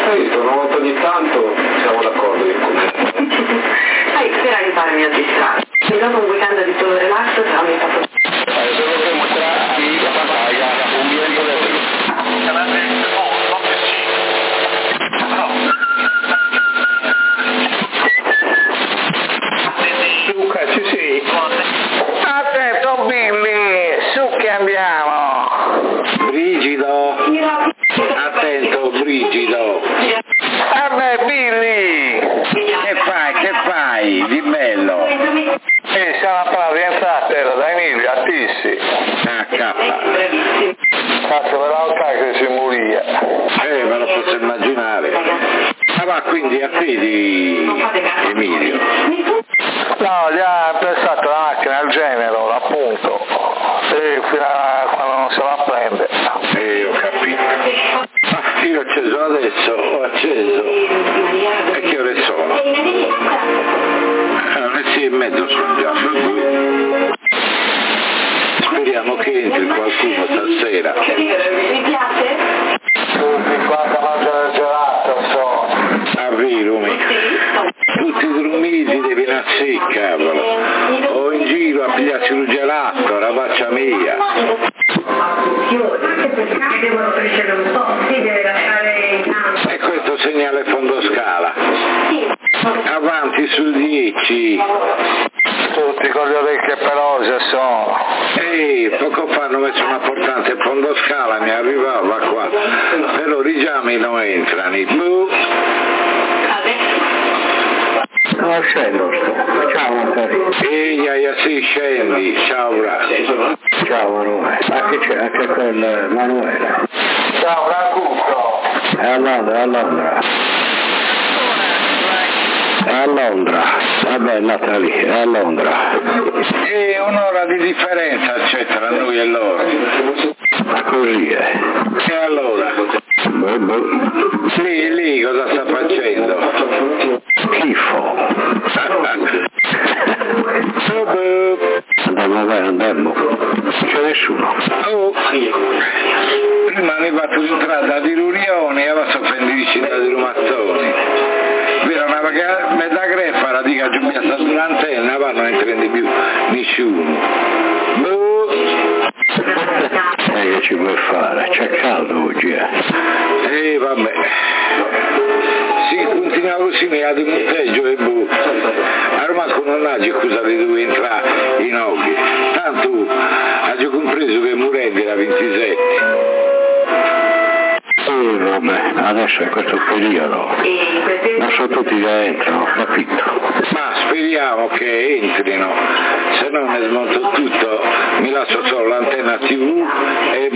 capito, una volta ogni tanto siamo d'accordo io con me. Spera di farmi a distrarre. E dopo un weekend di solo relax sarà mi fatto. Luca, ci sei? Attento Billy, su che andiamo. Brigido, attento Brigido. Vabbè Billy. Che fai di bello? Siamo appena rientrati da Emilio a Tissi. Cazzo, però che si moria. Me lo posso immaginare. Va quindi a piedi Emilio? No, gli ha prestato la macchina al genero, appunto. E fino a quando non se la prende. Ho capito. Io ho acceso adesso, E che ore sono? Le 6:30 sono già. Speriamo che entri qualcuno stasera. Mi piace? Tutti quanti a mangiare il gelato sono. Rumi. Tutti dormiti devi nascere, cavolo. O in giro a pigliarsi un gelato, la faccia mia. Devono crescere un po', si deve lasciare in campo. E questo segnale fondoscala. Avanti sul 10. Tutti con le orecchie pelose sono. Poco fa hanno messo una portante fondoscala, mi arrivava qua. Però i richiami non entrano. No, scendo. Ciao Matteo. Sì, scendi. Ciao, bravo. Ciao Manuele. Che c'è? Anche quel Manuele. Ciao Brancuccio. È a Londra. È a Londra. Vabbè, nata lì, è a Londra. E un'ora di differenza c'è tra noi e loro. Ma così è. E allora? Lì cosa sta facendo? Schifo. Andiamo. Non c'è nessuno. Prima mi fatto l'entrata di riunione e adesso prendi vicino di Rumazzoni. Vero, una metà greffa la dica giù a sta sull'antenna, ma non entra più nessuno. Che ci puoi fare? C'è caldo oggi, vabbè. Sì, continua così, mi ha di monteggio e Ormai non ha scusa di dove entrare in occhi. Tanto ha già compreso che Murendi era 27. Vabbè, adesso è questo periodo. Non sono tutti che entrano, capito? Ma speriamo che entrino, se no ne smonto tutto, mi lascio solo l'antenna TV e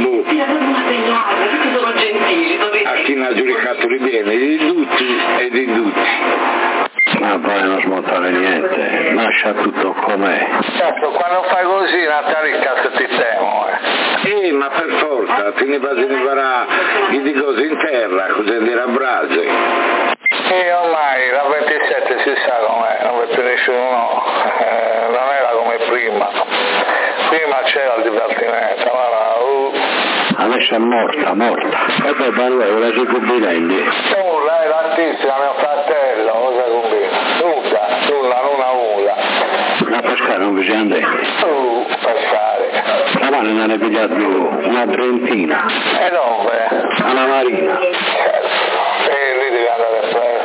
a chi ne ha giudicato di bene, di tutti e di tutti. Ma poi non smontare niente, lascia tutto com'è. Certo, quando fai così Natale cazzo ti temo, ma per forza, te ne vai a imparare di cose in terra, così dire a brase. Ormai la 27 si sa com'è, non vede più nessuno, non era come prima. Prima c'era il divertimento, adesso è morta. E poi parla, ora si combinelli. Nulla, è tantissima, mio fratello, cosa combina? Nulla. Ma pescare non vi siamo detti. Pescare. La mano non ne è pigliato una trentina. E dove? Alla marina. Lì devi andare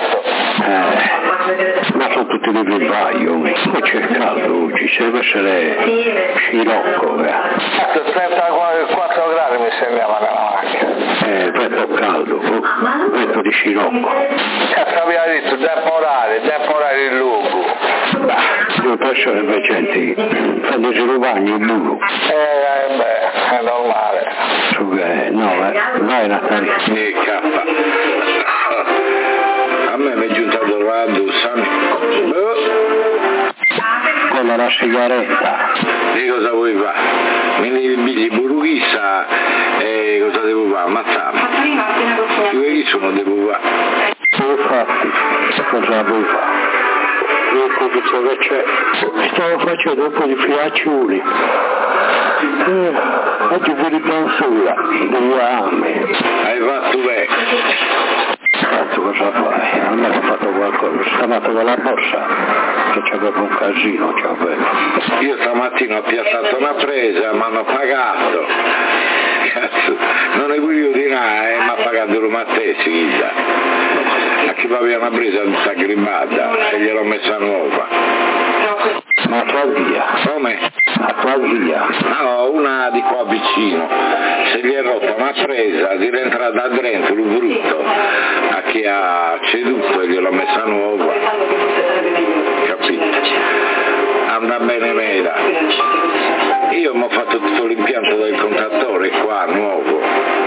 presto. Ma sono tutti dei vivaio, ma c'è caldo oggi, se deve essere scirocco. 34 gradi mi sembrava nella macchina. Vento caldo, vento di scirocco. Cazzo abbiamo detto temporale il luogo. Io penso che invece quando si rubagni il luogo. È normale. Vai Natale. Cappa. A me mi è giunta la bussa. Quella è la sigaretta. E cosa vuoi fare? Mi devi burughissa e cosa devo fare? Ammazzarmi. Io che sono devo fare? Infatti, cosa vuoi fare? Che c'è? Stavo facendo un po' di fiacciuli. Oggi fuori pensura, 2 anni. Hai fatto bene. cosa fai? Almeno ho fatto qualcosa, sono stato con la borsa, che c'avevo un casino, c'avevo. Io stamattina ho piazzato una presa, mi hanno pagato. Cazzo, non ne voglio di nada, mi ha pagato lo Mattesi, a chi mi aveva presa tutta grimbata e gliel'ho messa nuova. Ma a tua via? Come? A tua via? No, una di qua vicino. Se gli è rotta una presa, è rientrata dentro, il brutto, a chi ha ceduto e gliel'ho messa nuova. Capito? Anda bene mera. Io mi ho fatto tutto l'impianto del contattore qua, nuovo.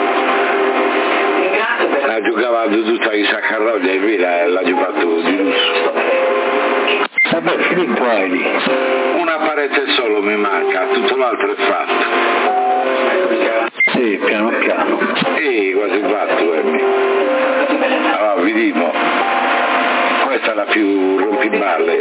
La giocava tutta in saccarroglia e via, l'ha giocato di lusso. Vabbè, finito hai lì. Una parete solo mi manca, tutto l'altro è fatto. Sì, piano piano. Quasi fatto, allora vediamo. Questa è la più rompiballe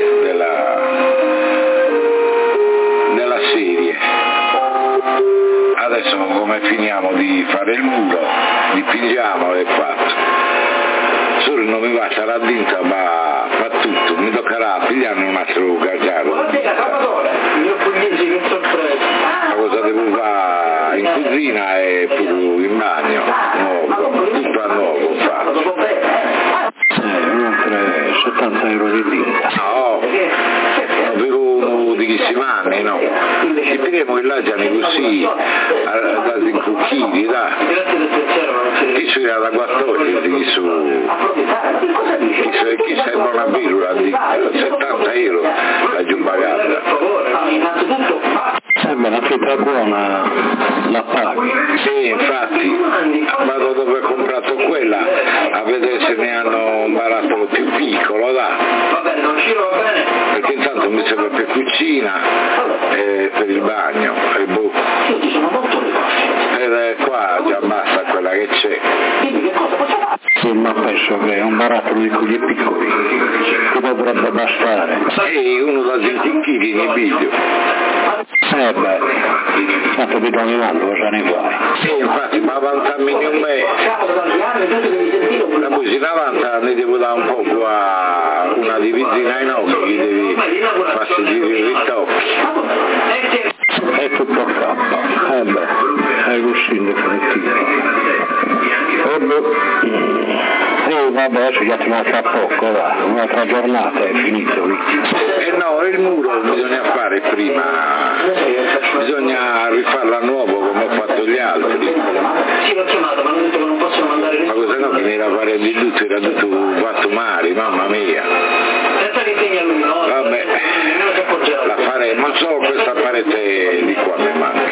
della serie. Adesso come finiamo di fare il muro, dipingiamo e fatto. Solo non mi basta la dinta, ma fa tutto, mi toccherà pigliare un altro cacciaro. Ma cosa devo fare in cucina e pure in bagno, nuovo, tutto a nuovo fatto. Oltre 70 euro di dinta. No, avevo dichissimi anni, no. Ci prendiamo il lagiani così, da 5 chili, da. Chi su era da 14, chi sembra una birra di 70 euro la giumbagata. La fetta buona la paghi. Sì, infatti, vado dove ho comprato quella a vedere se ne hanno un barattolo più piccolo, da. Perché intanto mi serve per cucina e per il bagno e boh. Ed qua già basta quella che c'è. Sì, ma penso che è un barattolo di quelli piccoli, che dovrebbe bastare. Uno da 20 kg in biglio. Beh, tanto di dominando cosa ne fai? Sì, infatti, ma avanzarmi un me. La cucina avanza ne devo dare un po' a una divisina ai occhi, gli devi far sentire i ritocchi. È tutto a capo. È così in definitivo. Vabbè, adesso già ti manca poco, va. Un'altra giornata è finito lì. No, il muro bisogna fare prima, bisogna rifarlo a nuovo come ho fatto gli altri. Sì, l'ho chiamato, ma hanno detto che non possono mandare nessuno. Ma cosa no, che mi era fare di tutto, era tutto fatto male, mamma mia. Senza che segna lui, no? Vabbè, la faremo, non solo questa parete di qua mi manca.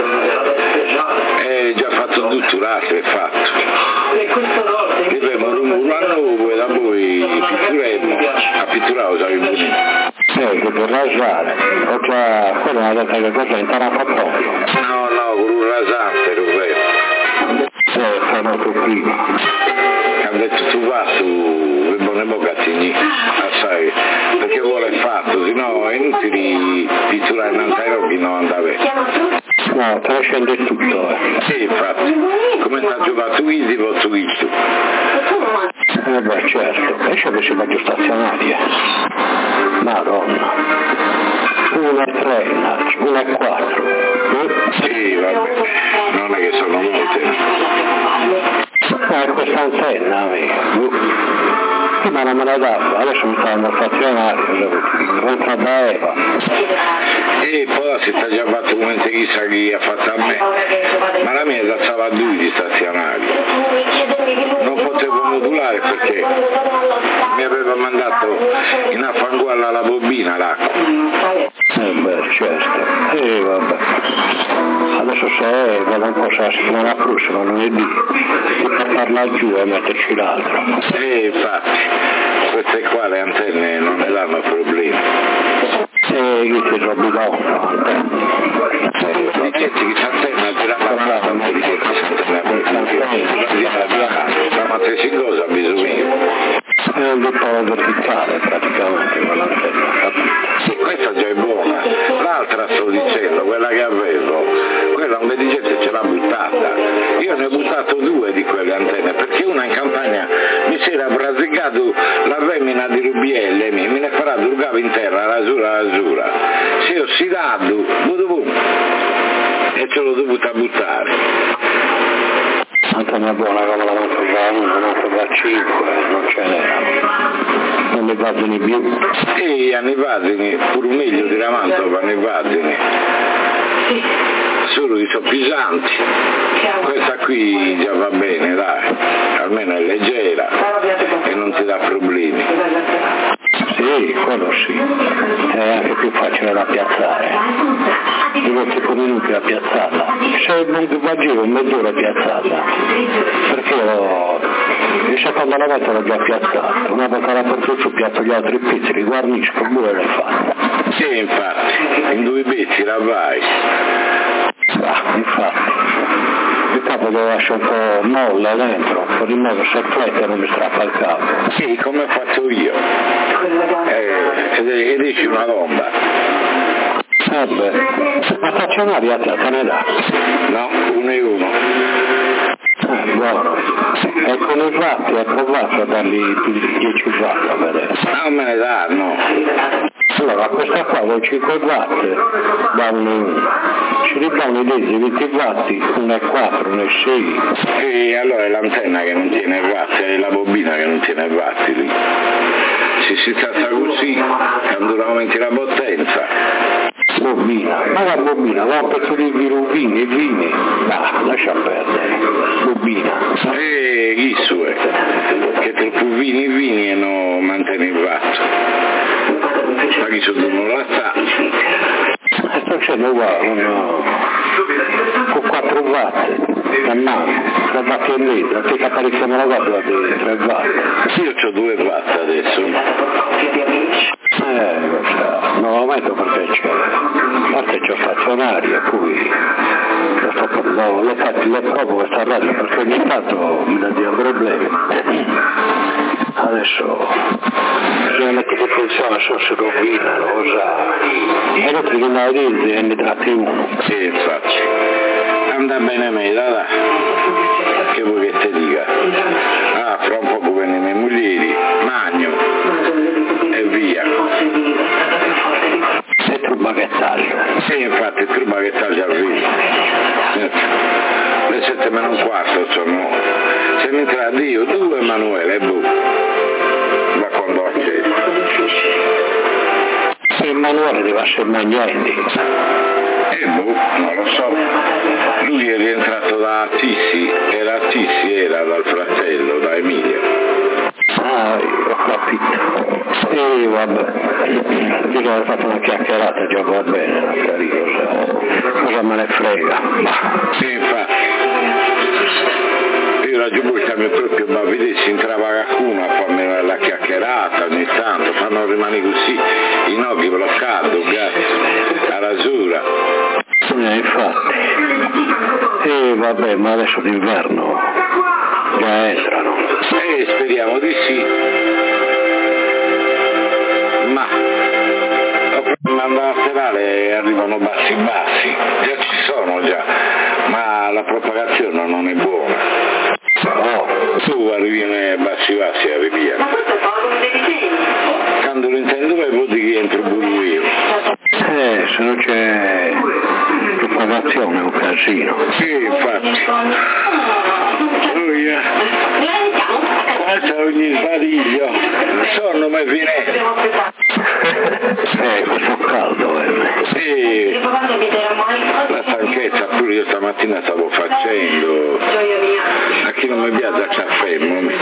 È già fatto tutto, l'altro è fatto. E questo no, Dobbiamo un muro a nuovo e da poi pitturemo, a pitturare usavi bonito. Che per rasare, ho già, quello mi ha detto che cosa è imparato a poco. No, con un rasante, Roberto. Fa molto prima. Ha detto tu va su le buone bocazzini, assai, perché vuole fatto, se no è inutile pitturare in Antairocchi, non andava. No, te la scende tutto, Sì, infatti, come sta giocato easy, posso visto. Beh, certo, penso che si va giù stazionaria. Madonna. 1,3, 1,4. Sì, vabbè, non è che sono molte. Questa antenna, amico. Ma non me la dava, adesso mi stavano stazionario, contra da Eva. E poi si sta già fatto come se chissà chi ha fatto a me. Ma la mia stava a 2 di stazionario. Non potevo modulare perché mi aveva mandato in affangualla la bobina l'acqua. Beh, certo. Vabbè. Adesso se vedo un po' se la settimana prossima, lunedì, di portarla giù e metterci l'altro. Infatti, queste qua le antenne non ne danno problemi. Io ti trovo da un'antenna. Dicetti che s'antenna girava la mano, non ti dice che s'antenna. Ma te si cosa bisogna? È un po' verticale praticamente quell'antenna, capito? Questa già è buona, l'altra sto dicendo, quella che avevo, quella un dirigente ce l'ha buttata. Io ne ho buttato 2 di quelle antenne, perché una in campagna mi si era bielle, me ne farà durgava in terra, rasura. Si è ossidato, e ce l'ho dovuta buttare. Anche una buona come la mangiava uno, non fa 5, non ce n'erano. Non ne vadini più. E a nevadini, pure meglio di Ramantova, a nevadini. Solo i sono pesanti. Questa qui già va bene, dai, almeno è leggera e non ti dà problemi. Sì, quello sì, è anche più facile da piazzare, devo 5 minuti a piazzarla, se non facevo mezz'ora a piazzarla, perché il secondo lavetto l'ho già piazzato, una volta la porto su piazzo gli altri pezzi, li guarnisco, buone le fanno. Sì, infatti, in 2 pezzi la vai. Infatti, il capo lo lascio un po' molle dentro, un po' di modo se flette non mi strappa il capo. Sì, come faccio io. E dici una bomba. Ma stazionaria te ne dà? No, 1 e 1. Buono. E con i fatti ho provato a dargli più di 10 watt a vedere. Non me ne danno. Allora questa qua con 5 watt da 1 e 1. Ci ridanno i 20 watt, 1 e 4, 1 e 6. E allora è l'antenna che non tiene watt, è la bobina che non tiene watt lì. Se si tratta così, quando aumenti la potenza. Bobina, ma la bobina, va un pezzo di vini, lascia perdere, bobina. Chi su è? Che troppo vini e non mantiene il watt. Ma chi sono non la sta? Sto facendo qua con 4 watt, a mano, 3 watt e mezzo, che apparecchiamo la guardia di 3 watt. Io ho 2 watt adesso. Non lo metto perché c'è, a parte c'è stazionario, e poi le provo questa radio perché ogni tanto mi dà dei problemi. Adesso bisogna mettere che funziona, se si rovina, lo sa. E lo tribunale di e ne tratti uno. Sì, infatti. Anda bene me, dai. Che vuoi che ti dica? Fra un poco vengono i miei mogli, magno e via. E trubaghettaggio. Sì, infatti, trubaghettaggio arriva. Le 7 meno un quarto sono. Se mi entra Dio, 2 Emanuele, da quando ho acceso. Emanuele deve essere Magnetti. Non lo so. Lui è rientrato da Tissi, era dal fratello, da Emilio. Ho capito. Vabbè, bisogna aver fatto una chiacchierata, già va bene, non carino, cosa me ne frega. Sì, infatti. Io raggiungo proprio, ma vedessi entrava qualcuno a farmi la chiacchierata ogni tanto, fanno rimanere così, i nocchi bloccati, a rasura. Infatti. Vabbè, ma adesso d'inverno già entrano. Speriamo di sì. Ma andando a serale arrivano bassi, già ci sono già, ma la propagazione non è buona. Tu arrivi nei bassi, arrivi. Quando lo intendo vuol dire che entro pure io. Se non c'è propagazione è un casino. Sì, infatti. Questo è ogni sbadiglio. Sonno mi viene. Fa caldo, Sì. La stanchezza pure io stamattina stavo facendo. A chi non mi piace il caffè,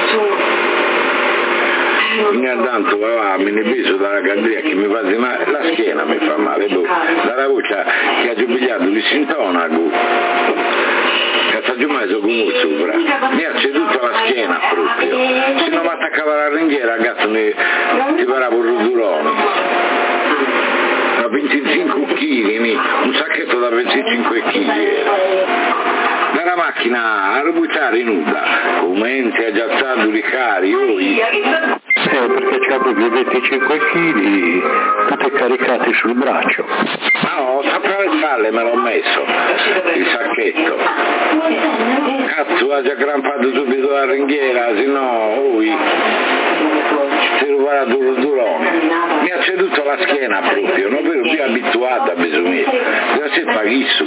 mi andando mi ne beso dalla gandria che mi fa male, la schiena mi fa male, dalla voce che ha giubigliato di sintonago, che sta giù mezzo con il sopra, mi ha ceduto la schiena proprio, se non mi attaccava la ringhiera, gatto ti parava un rudurone. Da 25 kg, un sacchetto da 25 kg. Dalla macchina a rubuttare nuda, commenti a giazzando di cari, perché c'ha proprio 25 kg tutti caricati sul braccio. No, sopra le spalle me l'ho messo, il sacchetto. Cazzo, ha già aggrappato subito la ringhiera, se no, se rubare a Durone, mi ha ceduto la schiena proprio, non ero più abituato a bisogno, deve essere paghisso.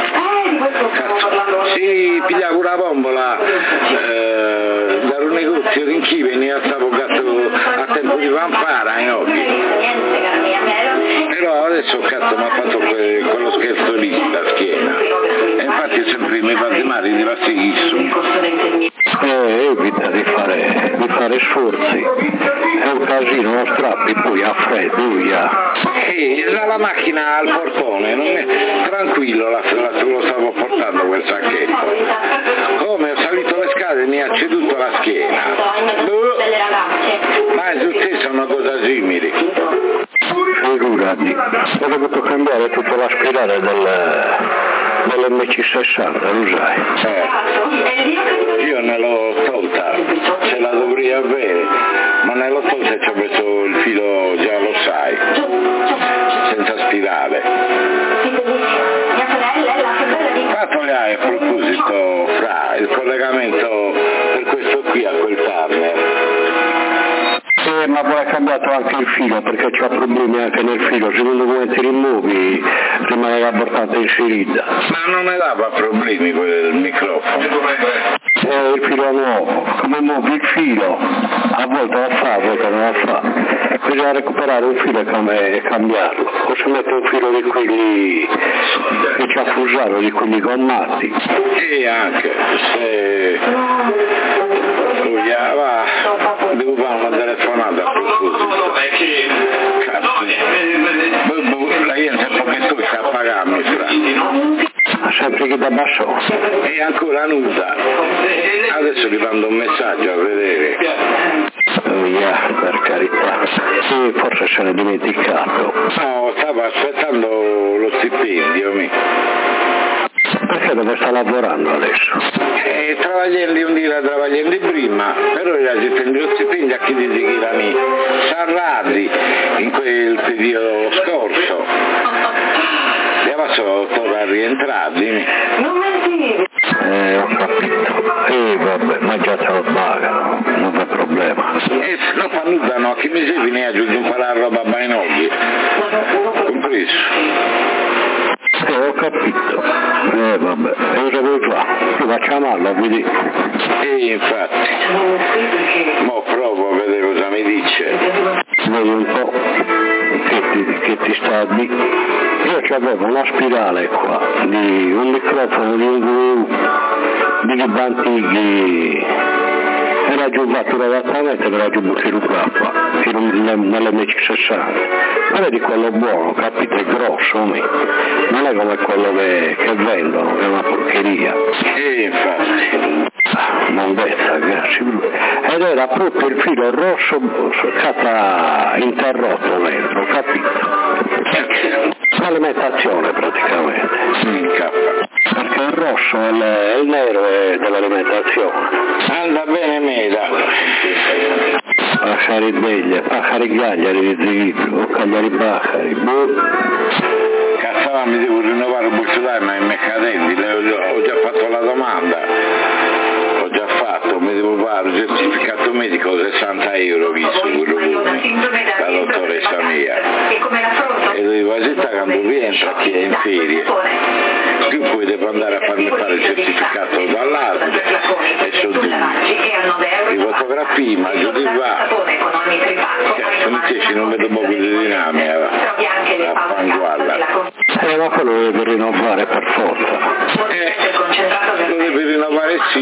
Si pigliava una bombola da un negozio in chi veniva avvocato a tempo di Vampara in occhi. Però adesso cazzo mi ha fatto quello scherzo lì, la schiena. E infatti sempre mi fa male di lasciarlo. Evita di fare sforzi, è un casino, lo strappi poi a freddo, via. La macchina al portone, tranquillo lo stavo portando quel sacchetto. Come ho salito le scale mi ha ceduto la schiena. Ma è successa una cosa simile. Figurati, ho dovuto cambiare tutta la spirale dell'MC60, lo sai? Io ne l'ho tolta, ce la dovrei avere, ma ne l'ho tolta e ci ho messo il filo, già lo sai, senza spirale. Fatto le hai a proposito, Fra, il collegamento per questo qui a quel partner. Ma poi ha cambiato anche il filo perché c'ha problemi anche nel filo, secondo come ti rimuovi rimane la portata inserita. Ma non ne dava problemi quel microfono? Il filo è nuovo, come muovi il filo, a volte la fa, a volte non la fa. Bisogna recuperare un filo e cambiarlo, o se mette un filo di quelli che ci ha fusato, di quelli gommati. E anche, se devo fare una telefonata a proposito. Cazzo, la gente che tu sta a pagarmi, Fra. Sempre che da basso. E ancora nuda. Adesso gli mando un messaggio a vedere. Per carità. Sì, forse se l'è dimenticato. No, stavo aspettando lo stipendio. Perché dove sta lavorando adesso? Travagliando un dire travagliando prima, però era lo stipendio a chi dice che erano sarrati in quel periodo scorso. E adesso torna a rientrarli. Ho capito. Vabbè, ma già te lo pagano, non c'è problema. Non fa nulla, no, che mi serve ne aggiungo un po' la roba a Bainogli, compreso. Ho capito. Vabbè, e cosa vuoi fare? Tu facciamo alla, vedi? Infatti. Mo provo a vedere cosa mi dice. Vedi un po' che ti sta di. Io avevo una spirale qua, di un microfono di un di Bantighi. Era giù fatto l'adattamento e era giù buttato qua, nell'MC60. Ma vedi quello buono, capito, è grosso, non è come quello che vendono, è una porcheria. Infatti. Mondezza, grazie. Ed era proprio il filo rosso interrotto dentro, capito? L'alimentazione praticamente. Perché il rosso e il nero è dell'alimentazione. Anda bene meda. Bacari beglia, bacari gagliari di zigitto, cagliari bacari, Cazzava, mi devo rinnovare il bucciolare ma è mercadenti, ho già fatto la domanda. Mi devo fare un certificato medico 60 euro visto quello la dottoressa mia e devo aspettare quando rientra chi è in ferie più poi devo andare a farmi fare il certificato dall'ASL e sono di fotografie ma giù di va mi dice non vedo poco di dinamica la fanguarda ma quello lo devi rinnovare per forza lo devi rinnovare sì.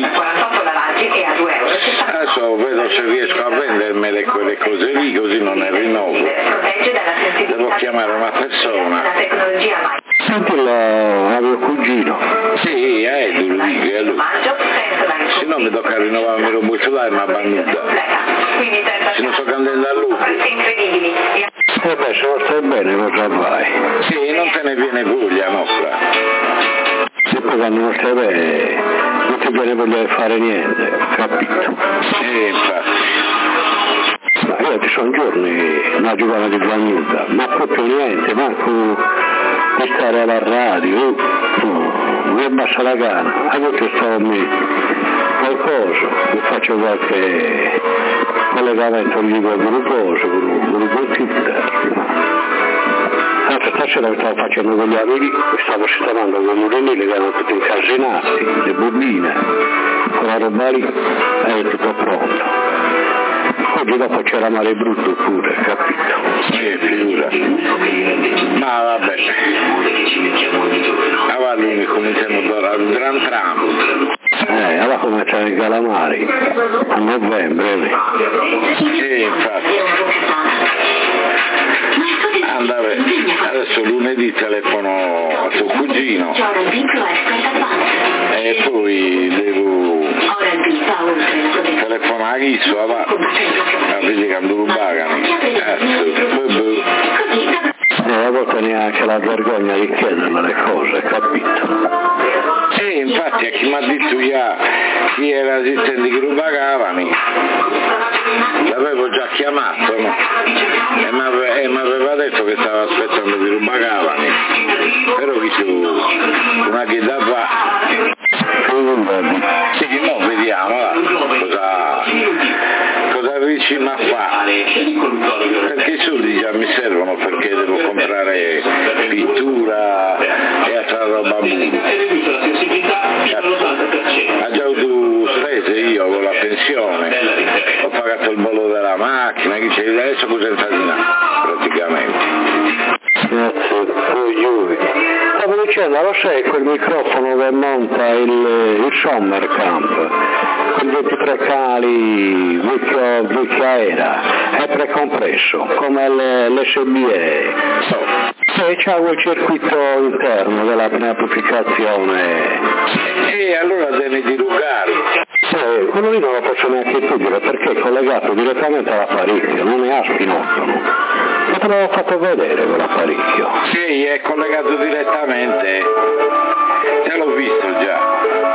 Adesso vedo se riesco a vendermele quelle cose lì, così non ne rinnovo. Devo chiamare una persona. Senti a mio cugino. Sì, lo dico, è lui. Se no mi tocca rinnovarmi lo bucciolare ma bannuta. Se non sto candendo a lui. Beh, se non stai bene cosa vai? Sì, non te ne viene voglia, no, Fra. E poi quando non stai bene non ti viene voglia di fare niente, capito? Infatti. Ma io ci sono giorni una giovane di Bagnuta, ma proprio niente, manco di stare alla radio, mi abbassa la gana, a volte sto qualcosa, faccio qualche collegamento lì con il gruppo interno. Stasera stavo facendo con gli amici, stavo sistemando con l'urenile che erano tutti incasinati, le bobine, con la roba lì, è tutto pronto. Oggi dopo c'era mare brutto pure, capito? Figura. Ma vabbè. Allora lui cominciamo a gran tram. Allora cominciano i calamari a novembre. Infatti. Andava, adesso lunedì telefono a suo cugino e poi devo telefonare a Ghisso a vedere quando lo pagano. A volte neanche la vergogna di chiederle le cose, capito? Infatti a chi mi ha detto chi era assistente che lo pagavano l'avevo già chiamato, no? E mi aveva detto che stava aspettando che lo pagavano, però una che da fa sì, no, vediamo cosa riusciamo a fare, perché i soldi già mi servono, perché devo comprare pittura e altra roba ha già avuto spese io con la pensione, ho pagato il bollo della macchina, adesso cosa infasinare praticamente. Stavo dicendo, lo sai quel microfono che monta il Summer Camp, con 23 canali vecchia era, è precompresso, come l'SBE. E c'ha quel circuito interno della amplificazione. E allora devi dilungare. Quello lì non lo posso neanche chiudere perché è collegato direttamente all'apparecchio, non è a spinottono. Ma te l'avevo fatto vedere quell'apparecchio. Sì, è collegato direttamente. Te l'ho visto già.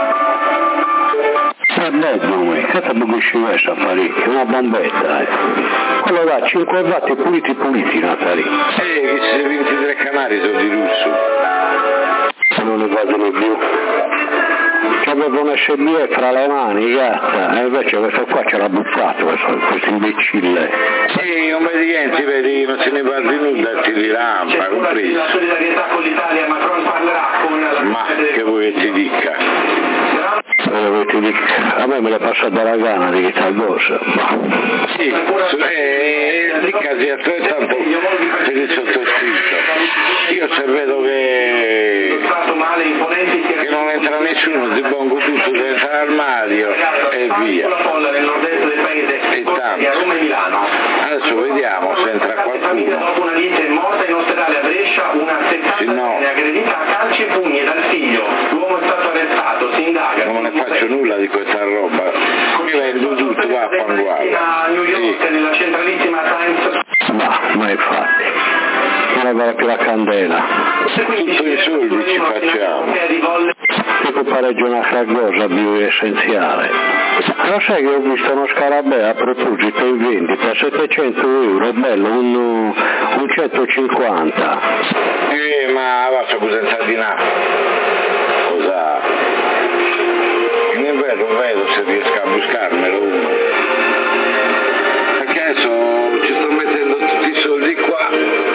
È bello, che te bugisci questo apparecchio, una bombetta, Quello da 5 watt puliti, Natali. Che ci 23 canali sono di lusso. Non ne guardano più. C'avevo un SBE fra le mani, gatta, e invece questo qua ce l'ha buffato, questo imbecille. Sì, non vedi niente, vedi, non se ne va di nulla, ti rilampa, compreso. La solidarietà con l'Italia, Macron parlerà con la... Ma che vuoi che ti dica? A me me l'è passata la gana di questa cosa. Sì, lì casi altrettanto per il sottoscritto. Io se vedo che non entra nessuno, ti pongo tutto dentro l'armadio e via. E tanto. Adesso vediamo se entra qualcuno. Una niente è morta in ospedale a Brescia, una 70enne aggredita a calci e pugni dal figlio. L'uomo è stato arrestato, si indaga. Non ne faccio nulla di questa roba. Mi vendo tutto, va a fanguardia. A New York, nella centralissima Times. Ma infatti, non aveva più la candela. Tutto i soldi ci facciamo. Se tu pareggi una cosa più essenziale. Lo sai che ho visto uno scarabeo a proposito in vendita a 700 euro, bello, un 150. Ma faccio cosa di là. Cosa? In inverno vedo se riesco a buscarmelo uno. Perché adesso ci sto mettendo tutti i soldi qua.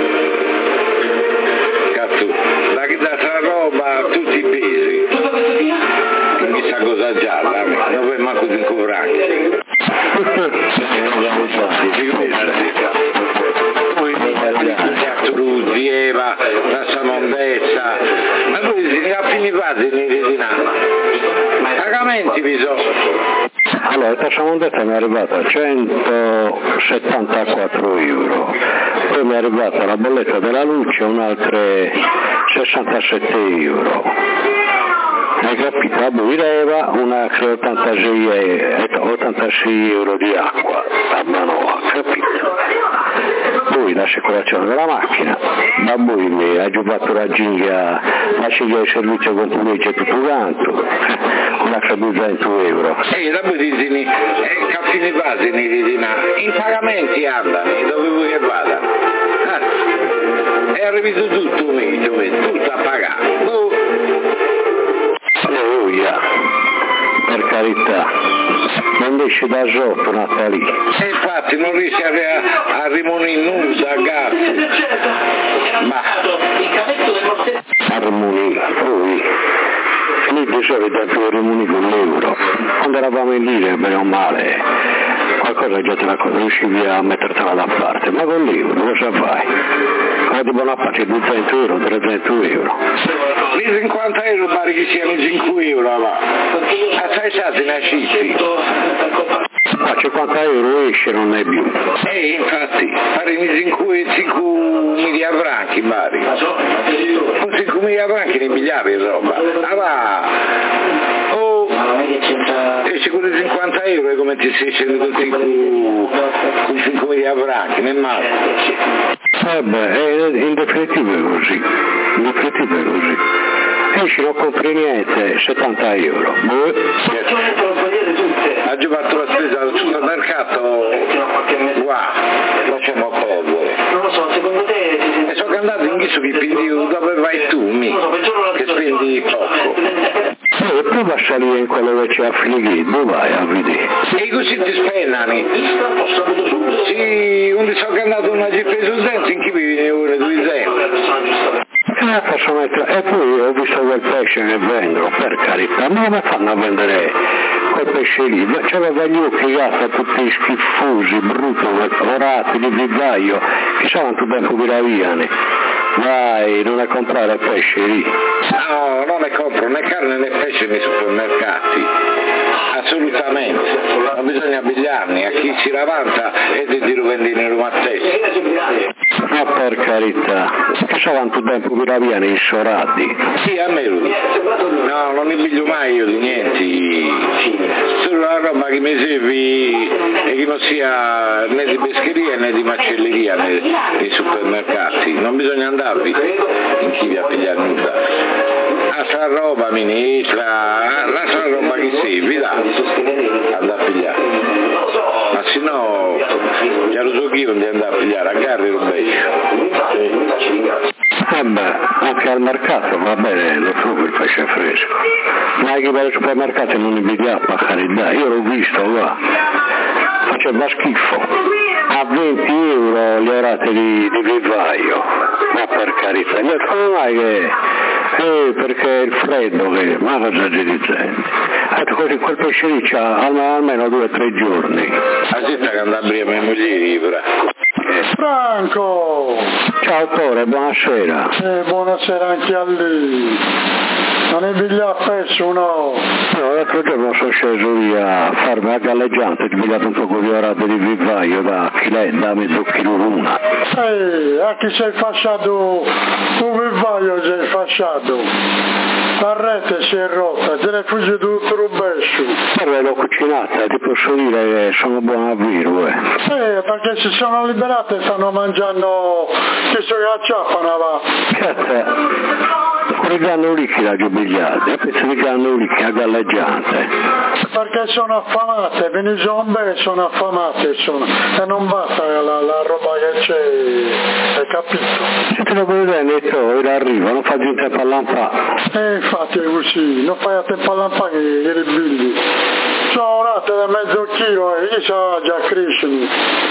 Cazzo, da tra roba tutti i pesi. Che mi sa cosa gialla, non vuoi manco di covrare. Truzzi, Eva, la Samondezza, ma poi si ha finito di là. Pagamenti bisogna. Allora, la Samondezza mi è arrivata a 174 euro, poi mi è arrivata la bolletta della luce un'altra 67 euro. Hai capito? A Buireva una 86 euro di acqua a Manova, capito? Poi l'assicurazione della macchina, ma poi mi ha giocato la cinghia di servizio con puleggia e tutto quanto, un'altra 200 euro. La Budisini, caffini base in pagamenti andano, dove vuoi che vada? È arrivato tutto, tutto a pagare. per carità, non esci da sotto Natalì. E infatti non riesci a rimunire nulla, ragazzi. Ma a rimunire, poi noi di solito più rimunire con l'euro. Quando eravamo in lire, bene o male, qualcosa già te la riuscivi a mettertela da parte, ma con l'euro cosa fai? Come di buona pace 200 euro, 300 euro. Lì 50 euro pare che siano 5 euro, va. Assai stati nascisti. Ma 50 euro esce non è più. Infatti, pare 5 mila franchi, pare. Con 5 mila franchi ne pigliavi roba. Ah va! Oh! Esce con 50 euro e come ti sei sceso con 5 mila franchi, non è male. In definitiva è così. Esci non compri niente, 70 euro. Oggi ho fatto la spesa al supermercato, wow, lasciamo perdere. Non lo so, secondo te ti senti... E sono andato in ghisso che spendi dove vai tu, che spendi poco. Prova a salire in quello che c'è a Flighiddo, vai a vedere. E così ti spennano. Sì, quando sono andato una GP sul senso, in chi vive ore 200. E poi ho visto quel pesce che vendono, per carità, ma come fanno a vendere quel pesce lì? C'aveva gli occhi gatti tutti schifosi, brutti, orati di vivaio, che stavano tutto tempo viraviani. Vai, non è comprare pesce lì. No, non ne compro né carne né pesce nei supermercati. Assolutamente. Non bisogna abbigliarmi a chi si ravanta e di rivendere in Roma stesso. Ma per carità, che stavano tutto tempo viraviani insorati. Sì, a me lo dico. No, non ne piglio mai io di niente. Solo la roba che mi serve e che non sia né di pescheria né di macelleria nei supermercati. Non bisogna andare in chi vi ha pigliato nulla. Lascia la roba ministra, lascia la roba che serve, dai, andare a pigliare. Ma se no, già lo so che io non devo andare a pigliare, agarri il pesce. Anche al mercato va bene, lo trovo il pesce fresco. Ma chi va al supermercato non invidia, per carità, io l'ho visto, va. Faceva schifo. A 20 euro le orate di vivaio, ma per carità, come mai che perché il freddo che, ma cosa ci dicendo? Così quel pesce lì c'ha almeno 2 o 3 giorni. Aspetta che andrà a mia moglie, Franco! Ciao Tore, buonasera. Buonasera anche a lei. Non è via pesce, no? No, l'altro giorno sono sceso via a farmi la galleggiante, ho pigliato un po' di orate di vivaio da chiletta, mezzo chilo l'una. A chi sei fasciato? Un vivaio sei fasciato. La rete si è rotta, te ne fuggi tutto un bescio. Però l'ho cucinata, ti posso dire che sono buona a viru, perché si sono liberate e stanno mangiando che si acciappano, va. Cazzo. Con il grano liquido giubigliate, a pezzo di grano liquido galleggiante. Perché sono affamate, vieni zombie sono affamate, e non basta la roba che c'è, hai capito? Se te lo puoi vedere, ora arriva, non fai niente per lampare. Infatti è così, non fai a tempo a lampare che ribigli. Sono orate da mezzo chilo e io so già crescono.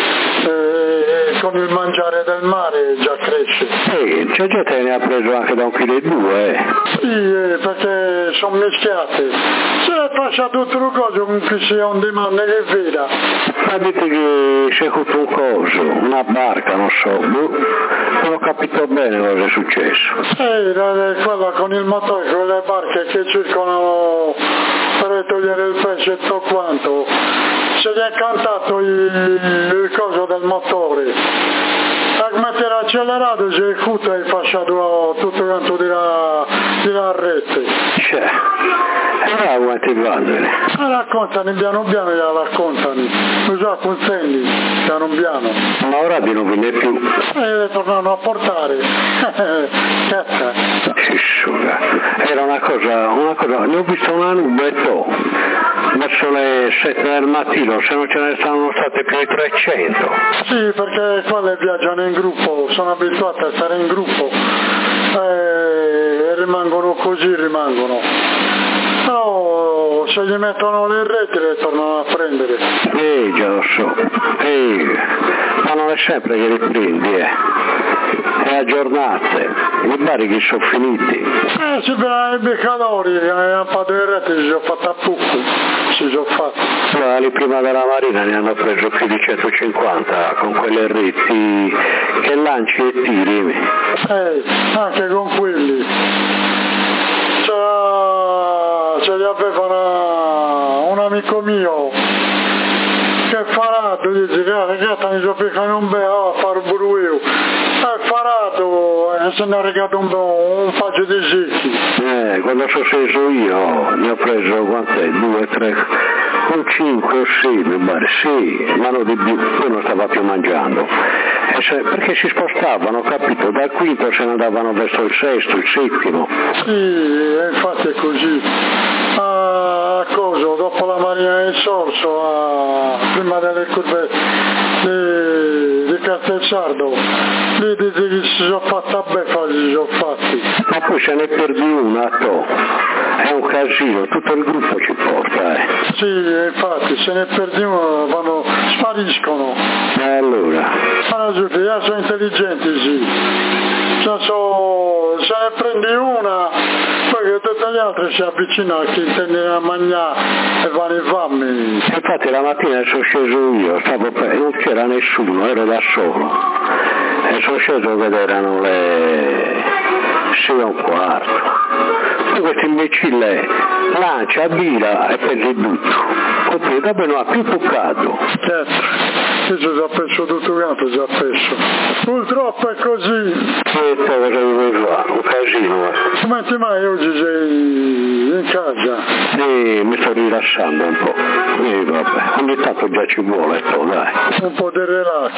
Con il mangiare del mare già cresce. C'è gente ne ha preso anche da 1,2 kg. Sì, perché sono mischiate. Se faccia tutto le cose comunque sia un demande che veda. Ma dite che c'è tutto un coso, una barca, non so, non ho capito bene cosa è successo. Quella con il motore, quelle barche che circolano per togliere il pesce e tutto quanto. Se gli è cantato il coso del motore, a mettere accelerato si è cuto e fasciato tutto quanto di la rete. Allora quanti vanno? Raccontano piano piano, gliela raccontano, lo so consigli piano piano. Ma ora di non viene più. E tornano a portare. Cazzo. Si sciuga. Era una cosa, ne ho visto una nube verso le 7 del mattino, se non ce ne saranno state più di 300. Sì, perché quelle viaggiano in gruppo, sono abituate a stare in gruppo e rimangono così, rimangono. Però se gli mettono le reti le tornano a prendere. Già lo so, ma non è sempre che li prendi, è a giornate, i barichi sono finiti. Si vedono i beccatori, hanno fatto le reti, si sono fatte a pucco, si sono fatti. Allora, lì prima della Marina ne hanno preso più di 150 con quelle reti che lanci e tiri. Anche con quelli. Ce li aveva un amico mio che farato, dice ragazzi mi sono piccato un bel a fare un buruio, farato e se ne ha regato un paio di zicchi. Quando sono sceso io ne ho preso quant'è? 2, 3, un 5 o 6 mi pare, sì, ma non di più, poi non stava più mangiando. Perché si spostavano, capito? Dal quinto se ne andavano verso il sesto, il settimo. Sì, infatti è così. Dopo la Marina del Sorso, prima delle curve di Castelsardo, lì dice che si sono fatta beffa, si sono fatti. Ma poi se ne perdi una, è un casino, tutto il gruppo ci porta. Sì, infatti, se ne perdi una, spariscono. Allora? Allora, sono intelligenti, sì. Se ne prendi una, poi che tutte le altre si avvicinano a chi intende a mangiare e vanno in fame. Infatti la mattina sono sceso io, non c'era nessuno, ero da solo. E sono sceso che erano le 6:15. Poi questo imbecille lancia, vira e perde tutto. Oppure dopo non ha più toccato. Certo. Io ci ho perso tutto quanto, ci ho perso. Purtroppo è così. E cosa devi fare? Un casino. Come ti mai oggi sei in casa? Sì, mi sto rilassando un po'. Vabbè, ogni tanto già ci vuole, dai. Un po' di relax.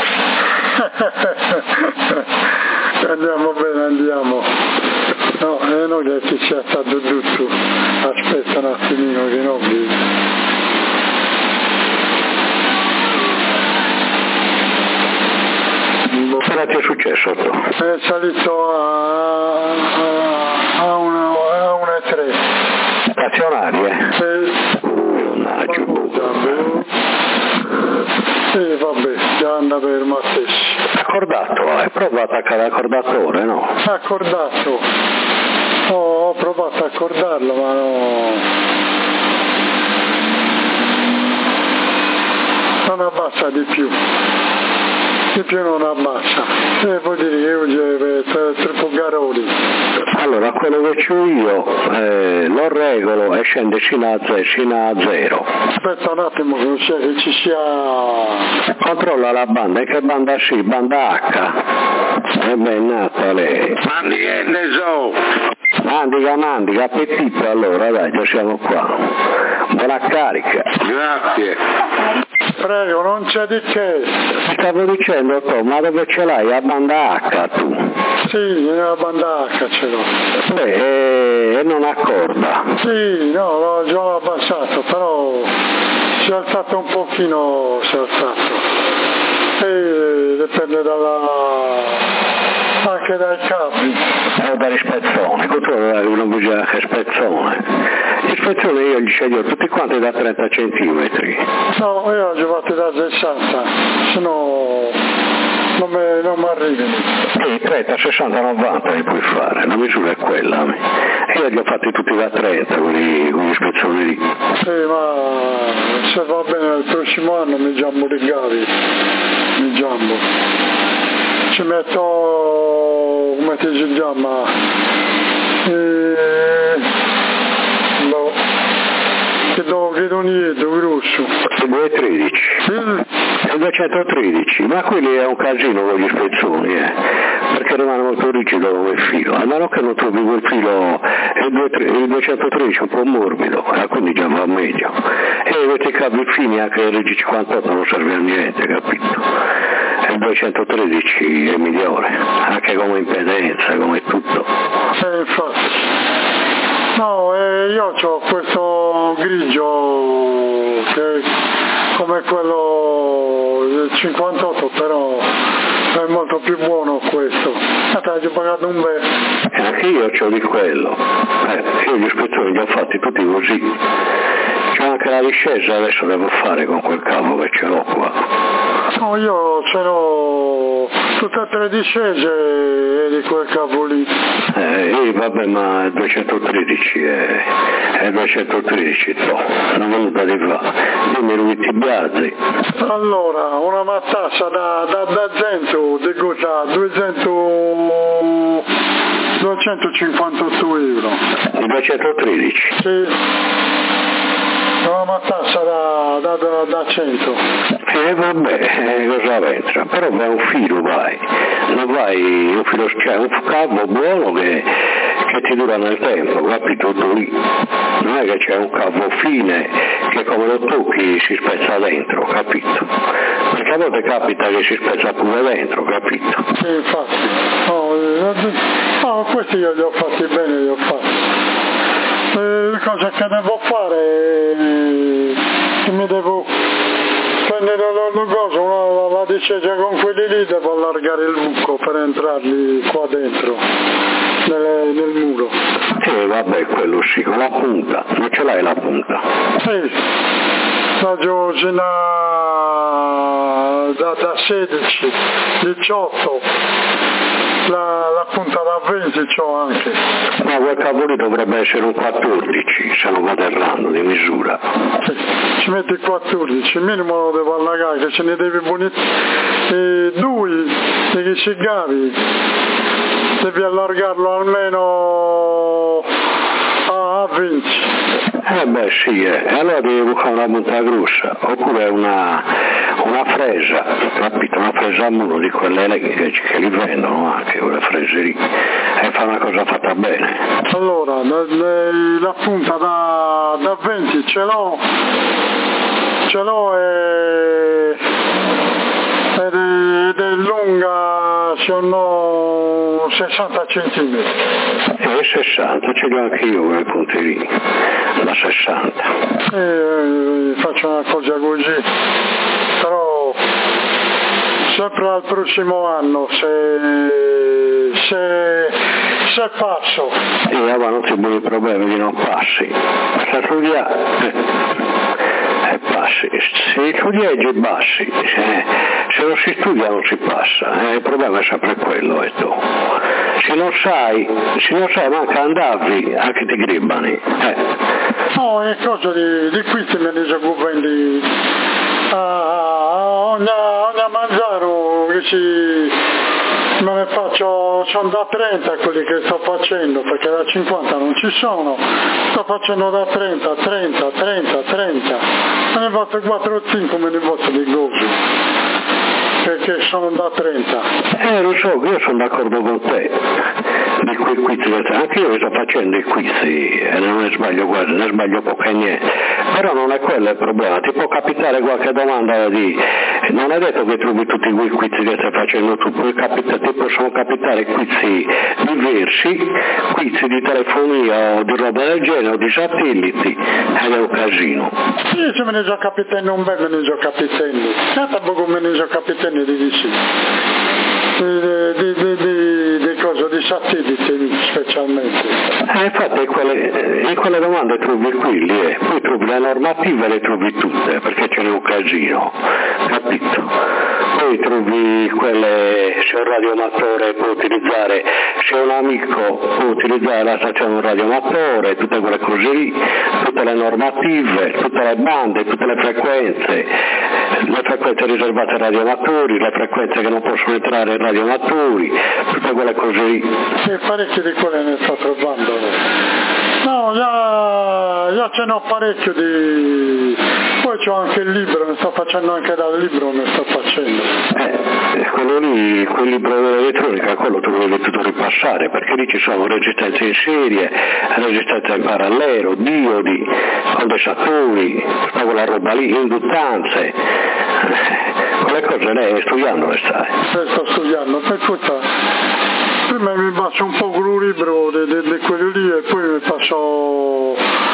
Andiamo bene, andiamo. No, non che ti sia stato tutto. Aspetta un attimino che non vi... Cosa ti è successo? È salito a 1,3. Stazionarie? Sì, vabbè, già anda per me stesso. Accordato, hai provato a attaccare l'accordatore, no? Accordato. Ho provato a accordarlo, ma non abbassa di più. Di più non abbassa. Vuol dire che oggi è troppo garoli. Allora, quello che c'ho io lo regolo e scende fino a 0. Aspetta un attimo che ci sia... Controlla la banda, e che banda sì? Banda H. Ben nata lei. Mandi che ne so. Mandica, appetito allora, dai, già siamo qua. Buona carica. Grazie. Prego, non c'è di che. Stavo dicendo, ma dove ce l'hai? A banda H tu? Sì, nella banda H ce l'ho. Beh, e non accorda? Sì, no, l'ho già abbassato, però si è alzato un pochino, E dipende anche dai capi. Dall'ispezione, controlla una bugia che spezzone. L'ispezione io gli sceglio tutti quanti da 30 centimetri. No, io ho giocato da 60, se no non mi arrivano. Sì, 30, 60, 90 li puoi fare, la misura è quella. E io li ho fatti tutti da 30 con gli ispezioni lì. Sì, ma se va bene il prossimo anno mi giambo di gavi, ci metto, come si chiama, credo niente, grosso. 213. Il 213, ma quelli è un casino con gli ispezioni, perché rimane molto rigido come filo, a meno che non trovi quel filo, il 213 è un po' morbido, quindi già va meglio. E questi cavi fini, anche il Rigi 58 non serve a niente, capito? Il 213 è migliore, anche come impedenza, come tutto. Infatti. No, io ho questo grigio che come quello del 58, però è molto più buono questo. Ho pagato un bel. Anche io ho di quello. Io gli ispezioni li ho fatti tutti così. C'è anche la discesa, adesso devo fare con quel cavo che ce l'ho qua. No, io ce l'ho tutte e 3 discese di quel cavo lì. Vabbè, ma è 213, è 213, no, non ho nulla di fa. Dimmi lui ti biazzi. Allora, una matassa da 100, di cosa? 258 euro. 213? Sì. Una matassa da 100. Vabbè, cosa entra? Però vai un filo, vai. Non vai un filo, cioè un cavo buono che ti dura nel tempo, capito? Tutto lì. Non è che c'è un cavo fine che come lo tocchi si spezza dentro, capito? Perché a volte capita che si spezza pure dentro, capito? Sì, infatti. No, questi io li ho fatti bene, li ho fatti. Le cose che devo fare, mi devo prendere la discesa con quelli lì, devo allargare il buco per entrarli qua dentro, nel muro. Vabbè, quello sì, con la punta, non ce l'hai la punta? Sì, la giosina da 16, 18. La punta da 20 c'ho anche. Ma quel cavo lì dovrebbe essere un 14, se non vado errando, di misura. Sì, ci metti 14, minimo lo devo allagare, che ce ne devi due dei cigarri, devi allargarlo almeno a 20. Beh sì, allora devi bucare una punta grossa, oppure una fresa, capito? Una fresa a muro di quelle elettriche che li vendono anche, quelle frese lì, e fa una cosa fatta bene. Allora, la punta da 20 ce l'ho ed è lunga, sono 60 cm. 60, ce l'ho anche io quelle punte lì, da 60. Faccio una cosa così, però sempre al prossimo anno se passo. Ma non ti pone problemi di non passi, sta studiare. Passi, se studieggi e passi, se non si studia non si passa, il problema è sempre quello, se non sai manca andarvi anche ti gribbani. No, è cosa di qui se me ne si occupa ogni mangiaro che me ne faccio, sono da 30 quelli che sto facendo, perché da 50 non ci sono, sto facendo da 30, me ne faccio 4 o 5, me ne faccio di gosi, perché sono da 30. Lo so, io sono d'accordo con te, di quei quiz, anche io sto facendo i quiz e non ne sbaglio quasi, ne sbaglio poco e niente, però non è quello il problema, ti può capitare qualche domanda non è detto che trovi tutti quei quiz che stai facendo tu, ti possono capitare quiz diversi, quiz di telefonia o di roba del genere o di satelliti, ed è un casino. Sì, se me ne sono capitani, un bel me ne sono capitani, tampoco me ne sono capitani di sì. Di cosa, di satelliti specialmente. Infatti in quelle domande trovi quelli, poi trovi la normativa e le trovi tutte, perché ce n'è un casino, capito? Poi trovi quelle, se un radioamatore può utilizzare, se un amico può utilizzare la stazione di un radioamatore, tutte quelle cose lì, tutte le normative, tutte le bande, tutte le frequenze riservate ai radioamatori, le frequenze che non possono entrare ai radioamatori, tutte quelle cose lì. Sì, parecchie di quelle ne sto trovando. No, già ce n'ho parecchio di... Poi c'ho anche il libro, ne sto facendo anche dal libro, ne sto facendo. Quello lì, quel libro dell'elettronica, quello tu lo devi tutto ripassare, perché lì ci sono resistenze in serie, resistenze in parallelo, diodi, condensatori, tutta quella roba lì, induttanze. Quelle cose lei studiando le sai? Sto studiando, per forza. Prima mi passo un po' con un libro di quelli lì e poi mi passo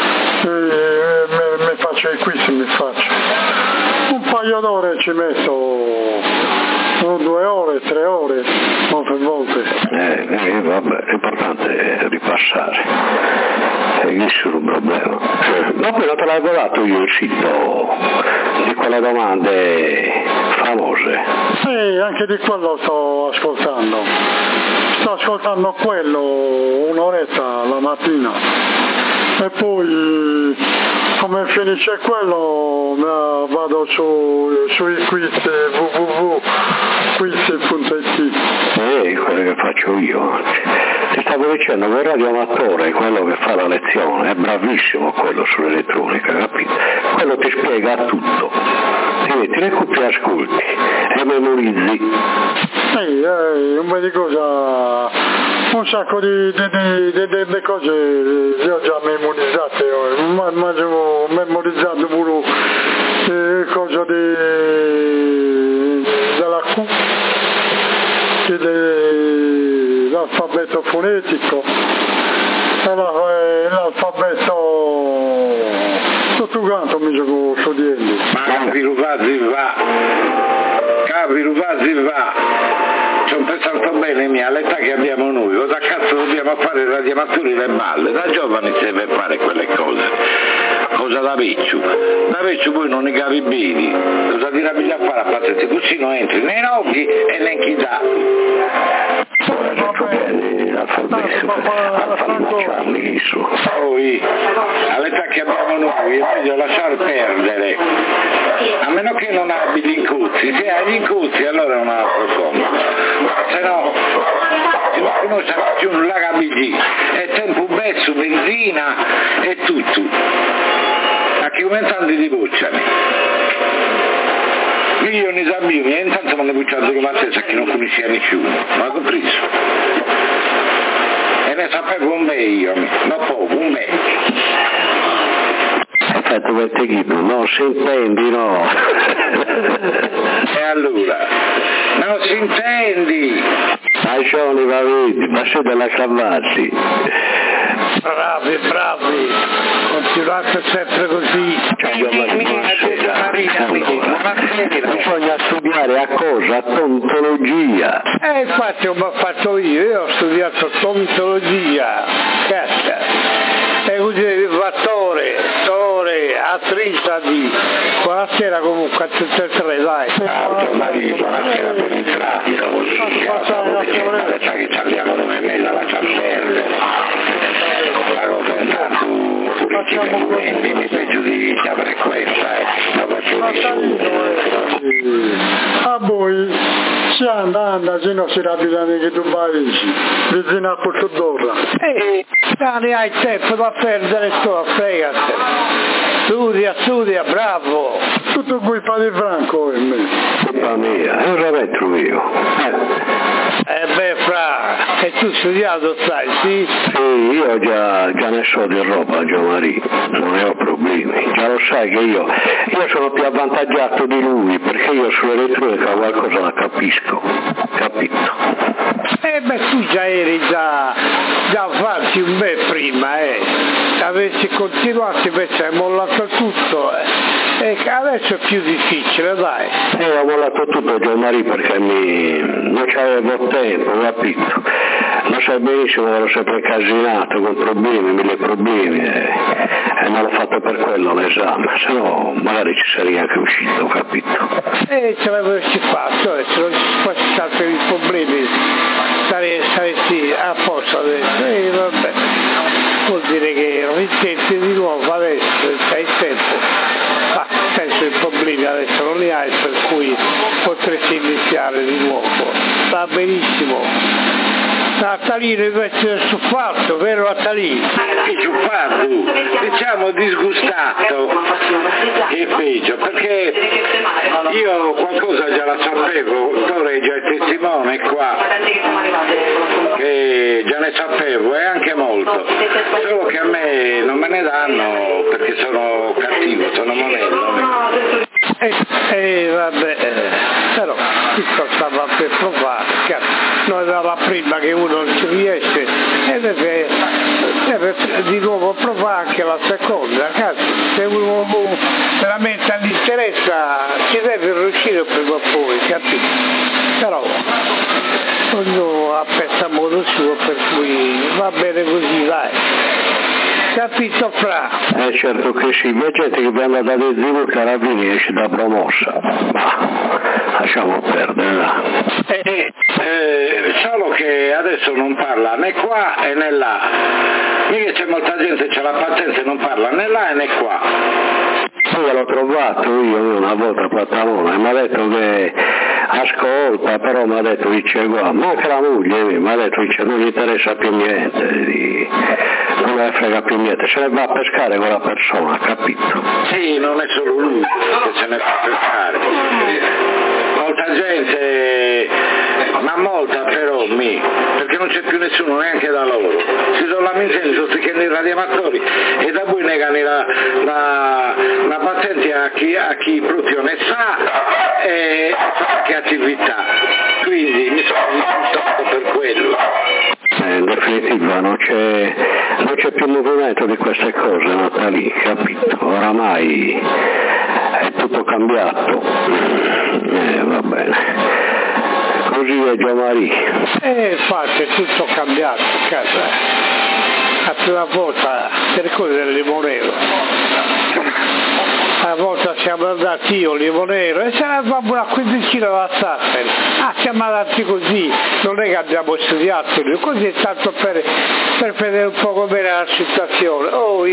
mi faccio i quiz, mi faccio un paio d'ore, ci metto 2 ore, 3 ore, molte volte. Vabbè, l'importante è ripassare. È nessun problema. Ma poi non te l'avevo dato io il sito di quelle domande famose. Sì, anche di quello sto ascoltando. Sto ascoltando quello un'oretta la mattina. E poi come finisce quello vado sui quiz www.quiz.it. Quello che faccio io anche. Ti stavo dicendo che il radioamatore è quello che fa la lezione, è bravissimo quello sull'elettronica, capito? Quello ti spiega tutto. Ti metti le cuffie e ascolti e memorizzi. Sì, un po' di cosa, un sacco di cose io ho già memorizzate, ma ho memorizzato pure cosa della Q, dell'alfabeto fonetico e l'alfabeto tutto quanto mi gioco studiando. Ma Capiruvazzi, ci ho pensato bene mia, all'età che abbiamo noi, cosa cazzo dobbiamo fare i radioamatori le balle? Da giovani si deve fare quelle cose. Cosa da vecchio? Da vecchio poi non ne capi bene, cosa ti rabbia a fare a passare così non entri nei occhi e neanche da. Poi all'età che abbiamo noi è meglio lasciare perdere, a meno che non abbia gli incuzzi. Se hai gli incuzzi allora è un altro conto, se no si non conosce più un l'HBG, è tempo bezzo, benzina e tutto, a che commentando di bocciami io ne sapevo e intanto mi hanno bucciato la stessa che non conosceva nessuno, ma ho compreso e ne sapevo un me io, ma poco, un me. Hai fatto questo equipo, non si intendi, no? E allora, non si intendi? Lascioni va vedi, ma sei della Cavazzi. Bravi, continuate sempre così. Bisogna studiare a cosa? A tontologia. Infatti come ho fatto io ho studiato tontologia, cazzo. E così fattore, attrice di buonasera comunque a tutte e tre, dai. Buonasera per il radio, così, che ci abbiamo noi e la lasciamo perdere. La cosa è tanto politicamente mi pregiudizia per questa, la faccio a voi si anda, se non si rabbia che tu paesi, vicino a Porto d'Orla. Non hai tempo da perdere tu, fregate. Studia, bravo. Tutto qui fa di Franco e me. Colpa mia, è un ravetro io. Fra, e tu studiato stai, sì? Sì, io già ne so di roba, Gianmaria, non ne ho problemi. Già lo sai che io sono più avvantaggiato di lui, perché io sull'elettronica qualcosa la capisco, capito? Tu già eri già avanti un bel prima, avessi continuato invece hai mollato tutto, e adesso è più difficile, dai. Ho mollato tutto, Gianmaria, perché non c'avevo tempo, capito? Lo sai benissimo che ero sempre casinato con problemi, 1000 problemi, e non l'ho fatto per quello l'esame, se no magari ci sarei anche uscito, capito? Ce l'avresti fatto, se non ci fossero stati i problemi saresti a posto adesso, vabbè, vuol dire che ritenti di nuovo adesso, c'hai tempo, ma senso i problemi adesso non li hai, per cui potresti iniziare di nuovo, va benissimo. Natalino invece è soffatto, vero Natalino? Soffatto, diciamo disgustato, che peggio, perché io qualcosa già la sapevo, Tore è già il testimone qua, che già ne sapevo e anche molto, solo che a me non me ne danno perché sono cattivo, sono monello. Vabbè, però questo stava per provare, noi dalla prima che uno non ci riesce e deve di nuovo provare anche la seconda, cazzo, se uno veramente gli interessa ci deve riuscire prima o poi, capito? Però capito Fra? Certo che sì, ma gente che viene da Desimo i carabini esce da promossa, ma lasciamo perdere. Solo che adesso non parla né qua né là, mica c'è molta gente che ha la pazienza e non parla né là né qua. Io l'ho trovato io una volta a Plattamona e mi ha detto che ascolta, però mi ha detto dice qua, ma anche la moglie mi ha detto dice non gli interessa più niente, non le frega più niente, se ne va a pescare con la persona, capito? Sì, non è solo lui che se ne va a pescare, molta gente, ma molta però perché non c'è più nessuno neanche da loro, si sono lamentati, sono sticcando i radioamatori e da voi negano la patente a chi proprio ne sa e fa che attività, quindi mi sono risultato per quello. In definitiva non c'è più movimento di queste cose, Natalì, capito? Oramai è tutto cambiato, va bene. Così è Giovanni. Infatti è tutto cambiato, casa. La prima volta per cose del Limonero. Una volta siamo andati io, Limonero, e c'eravamo una quindicina da Sassari. Siamo andati così, non è che abbiamo studiato, così tanto per vedere un po' com'era la situazione.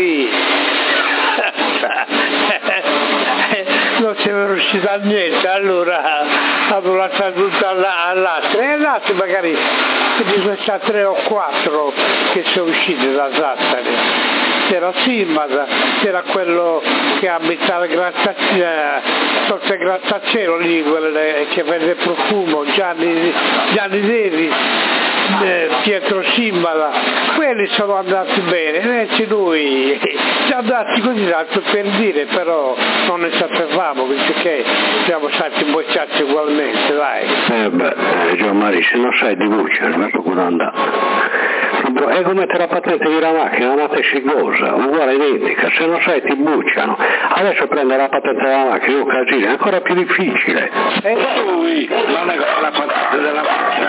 Non siamo riusciti a niente, allora hanno lasciato tutto all'altro e l'altro magari ci sono stati 3 o 4 che sono usciti da Sassari. C'era Simmada, c'era quello che abita sotto il grattacielo lì, che vende profumo, Gianni Devi, Pietro Simmada, quelli sono andati bene, invece noi siamo andati così tanto per dire, però non ne sapevamo, perché siamo stati bocciati ugualmente, dai. Gianmari, se non sai di voce, non è proprio andato. È come te la patente di una macchina, una tescigosa, uguale identica, se non sai ti bucciano. Adesso prendere la patente della macchina è un casino, è ancora più difficile. E lui non è la patente della macchina.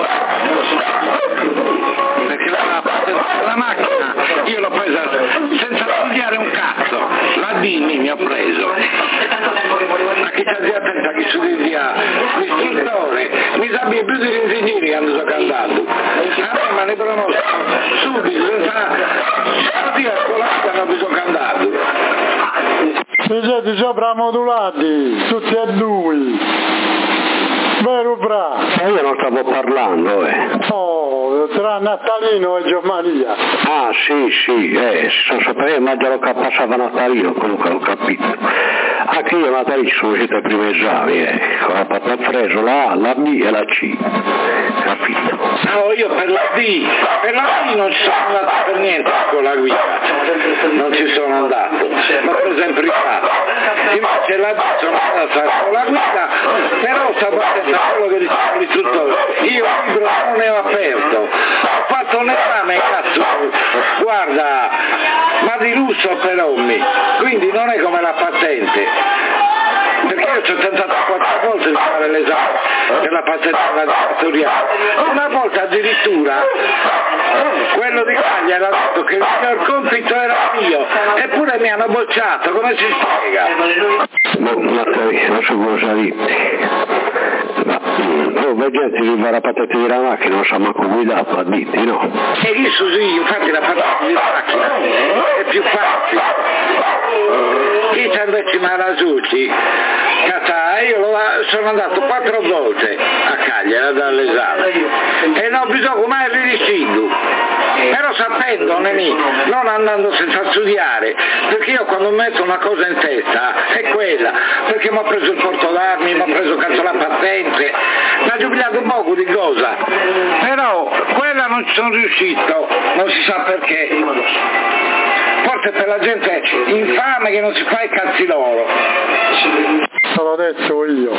Perché la patente della macchina io l'ho presa senza studiare un cazzo, la Dini mi ha preso. Ma chi c'ha zia pensa che studia l'istruttore, mi sa più di ingegneri che hanno cantato. Ma ne promosso subito, senza dire con l'acqua hanno bisogno cantato. Siete sopramodulati, tutti e due. Vero Bra? Io non stavo parlando, tra Natalino e Gianmaria. Sì, si sono saputo, ma già lo passava Natalino, comunque l'ho capito. Anche io Natalino sono uscito ai primi esami, con la papà preso la A, la B e la C, capito? No, io per la D non ci sono andato per niente con la guida, non ci sono andato, l'ho preso in privato. Invece la D sono andato con la guida, però stavo attento a quello che diceva l'istruttore. Io il libro non ne ho aperto, ho fatto un esame, cazzo, guarda, ma di lusso per ommi, quindi non è come la patente. Perché io ci ho tentato 4 volte di fare l'esame per la patente laboratoriale. Una volta addirittura quello di Cagliari ha detto che il miglior compito era mio, eppure mi hanno bocciato, come si spiega? Non so cosa la gente che va la patente di una macchina non sa manco guidare, a dirti, no? E chi sì, infatti la patente di macchina è più facile. Chi c'è invece Marasucci, io sono andato 4 volte a Cagliari a dare l'esame e non bisogna mai riuscito, però sapendo, non andando senza studiare, perché io quando metto una cosa in testa è quella, perché mi ho preso il porto d'armi, mi ho preso cazzo la patente, mi ha giubilato un poco di cosa, però quella non ci sono riuscito, non si sa perché. Forse per la gente infame che non si fa i cazzi loro. Te l'ho detto io.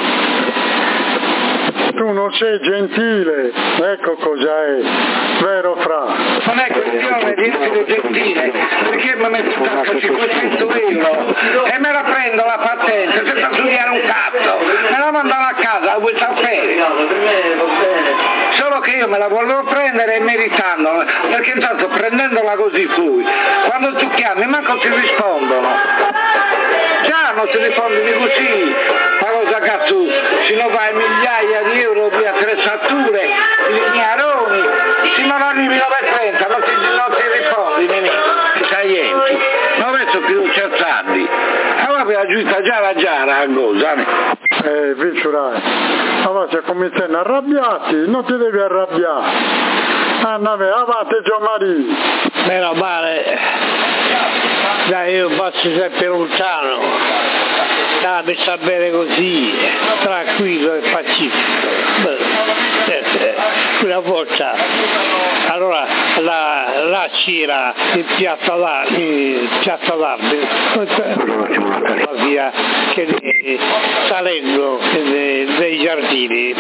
Tu non sei gentile, ecco cos'è, vero Fra? Non è questione di essere gentile, perché mi metto in tasca 500 euro e me la prendo la patente senza studiare un cazzo, me la mandano a casa, la vuoi sapere? Solo che io me la volevo prendere e meritando, perché intanto prendendola così fui, quando tu chiami manco ti rispondono, già non ti rispondono così, ma cosa cazzo, si non vai migliaia di euro di attrezzature, di lignaroni, se non arrivi 9.30 non ti rispondi, i taglienti, non penso più scherzardi, allora la giunta già a cosa, Vicciurai, allora se cominciano arrabbiati, non ti devi arrabbiare. Avanti Gianmaria. Meno male, dai, io passo sempre lontano, mi sta bene così, tranquillo e pacifico. Una volta, allora la c'era in piazza d'Armi, via salendo dei giardini.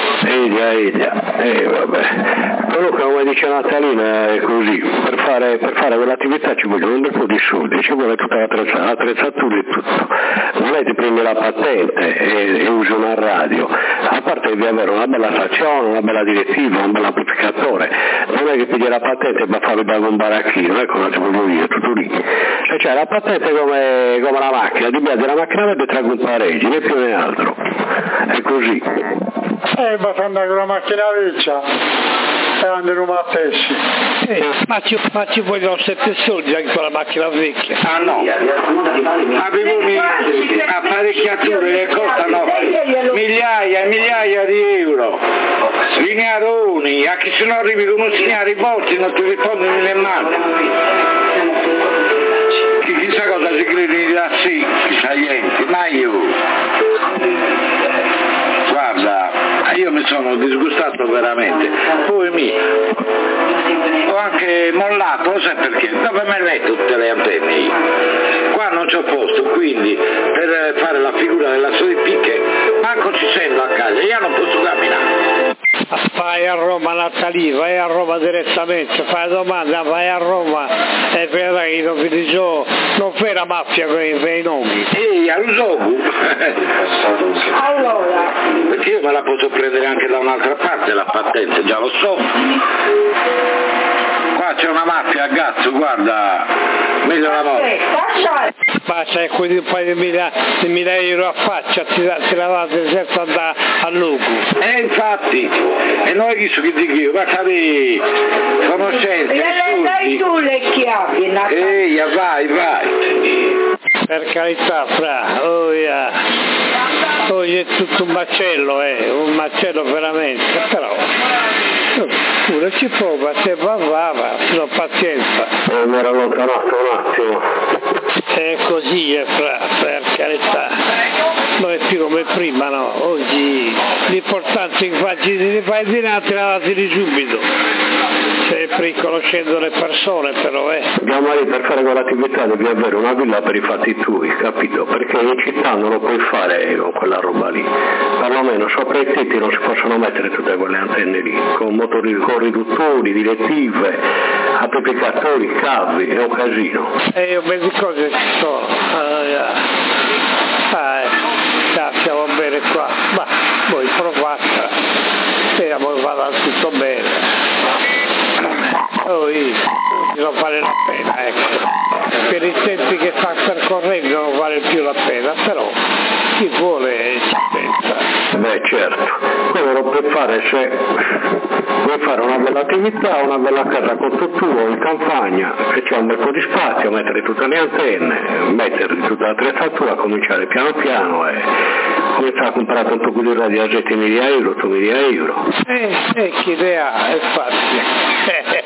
Vabbè. Comunque, come dice Natalina, è così, per fare quell'attività ci vogliono un po' di soldi, ci vuole tutta l'attrezzatura e tutto. Non è che ti prendi la patente e usi una radio, a parte devi avere una bella stazione, una bella direttiva, un bel amplificatore, non è che pigli la patente e va a farmi da un baracchino, ecco, non ti voglio dire, tutto lì. Cioè la patente come la macchina, di mezzo la macchina verde tra un pareggi, né più né altro, è così. Basta andare con la macchina vecchia e andare a pesci. Ma ci vogliono 7 soldi anche con la macchina vecchia. Ah no, avevo apparecchiature che costano migliaia e migliaia di euro, linearoni, anche se non arrivi con un segnale rivolti non ti rispondono nemmeno. Chissà cosa si crede da sì, i taglienti, ma io guarda, io mi sono disgustato veramente, poi ho anche mollato, sai perché? Dove me le tutte le antenne io? Qua non c'ho posto, quindi per fare la figura della picche manco ci sento a casa, io non posso camminare. Vai a Roma Natalì, vai a Roma direttamente, fai la domanda, vai a Roma e vedrai che non fai la mafia con i nomi. Ehi, Arusogu! Allora, perché io me la posso prendere anche da un'altra parte la patente, già lo so. Qua c'è una mafia a Gazzo, guarda, meglio la morte. Ma c'è quindi un paio di mila euro a faccia, ti lavate senza andare a Lugo. Infatti, e noi chi so che dico io, ma capi, conoscenze, le dai tu le chiavi, Natale. Ehi, vai. Per carità, fra, è tutto un macello veramente, però pure ci prova, se va, non pazienza. Mi ero allontanato un attimo. È così, fra, per carità, non è più come prima, no? Oggi l'importante è che ti fai di là, ti lavati subito. Sempre conoscendo le persone, però Gianmaria, per fare quell'attività devi avere una villa per i fatti tuoi, capito? Perché in città non lo puoi fare con quella roba lì. Perlomeno sopra i tetti non si possono mettere tutte quelle antenne lì, con motori, con riduttori, direttive, amplificatori, cavi, è un casino. Io me di cose ci sono. Siamo bene qua, ma voi provate, speriamo che vada tutto bene. Non vale la pena, ecco. Per i tempi che sta percorrendo non vale più la pena, però chi vuole ci pensa. Beh certo, quello lo puoi fare se vuoi fare una bella attività, una bella casa con tutto tuo in campagna, che c'è un bel po' di spazio, mettere tutte le antenne, mettere tutta l'attrezzatura, cominciare piano piano e cominciare a comprare un po' di radio a 7.000 euro, 8.000 euro. Che idea, è facile.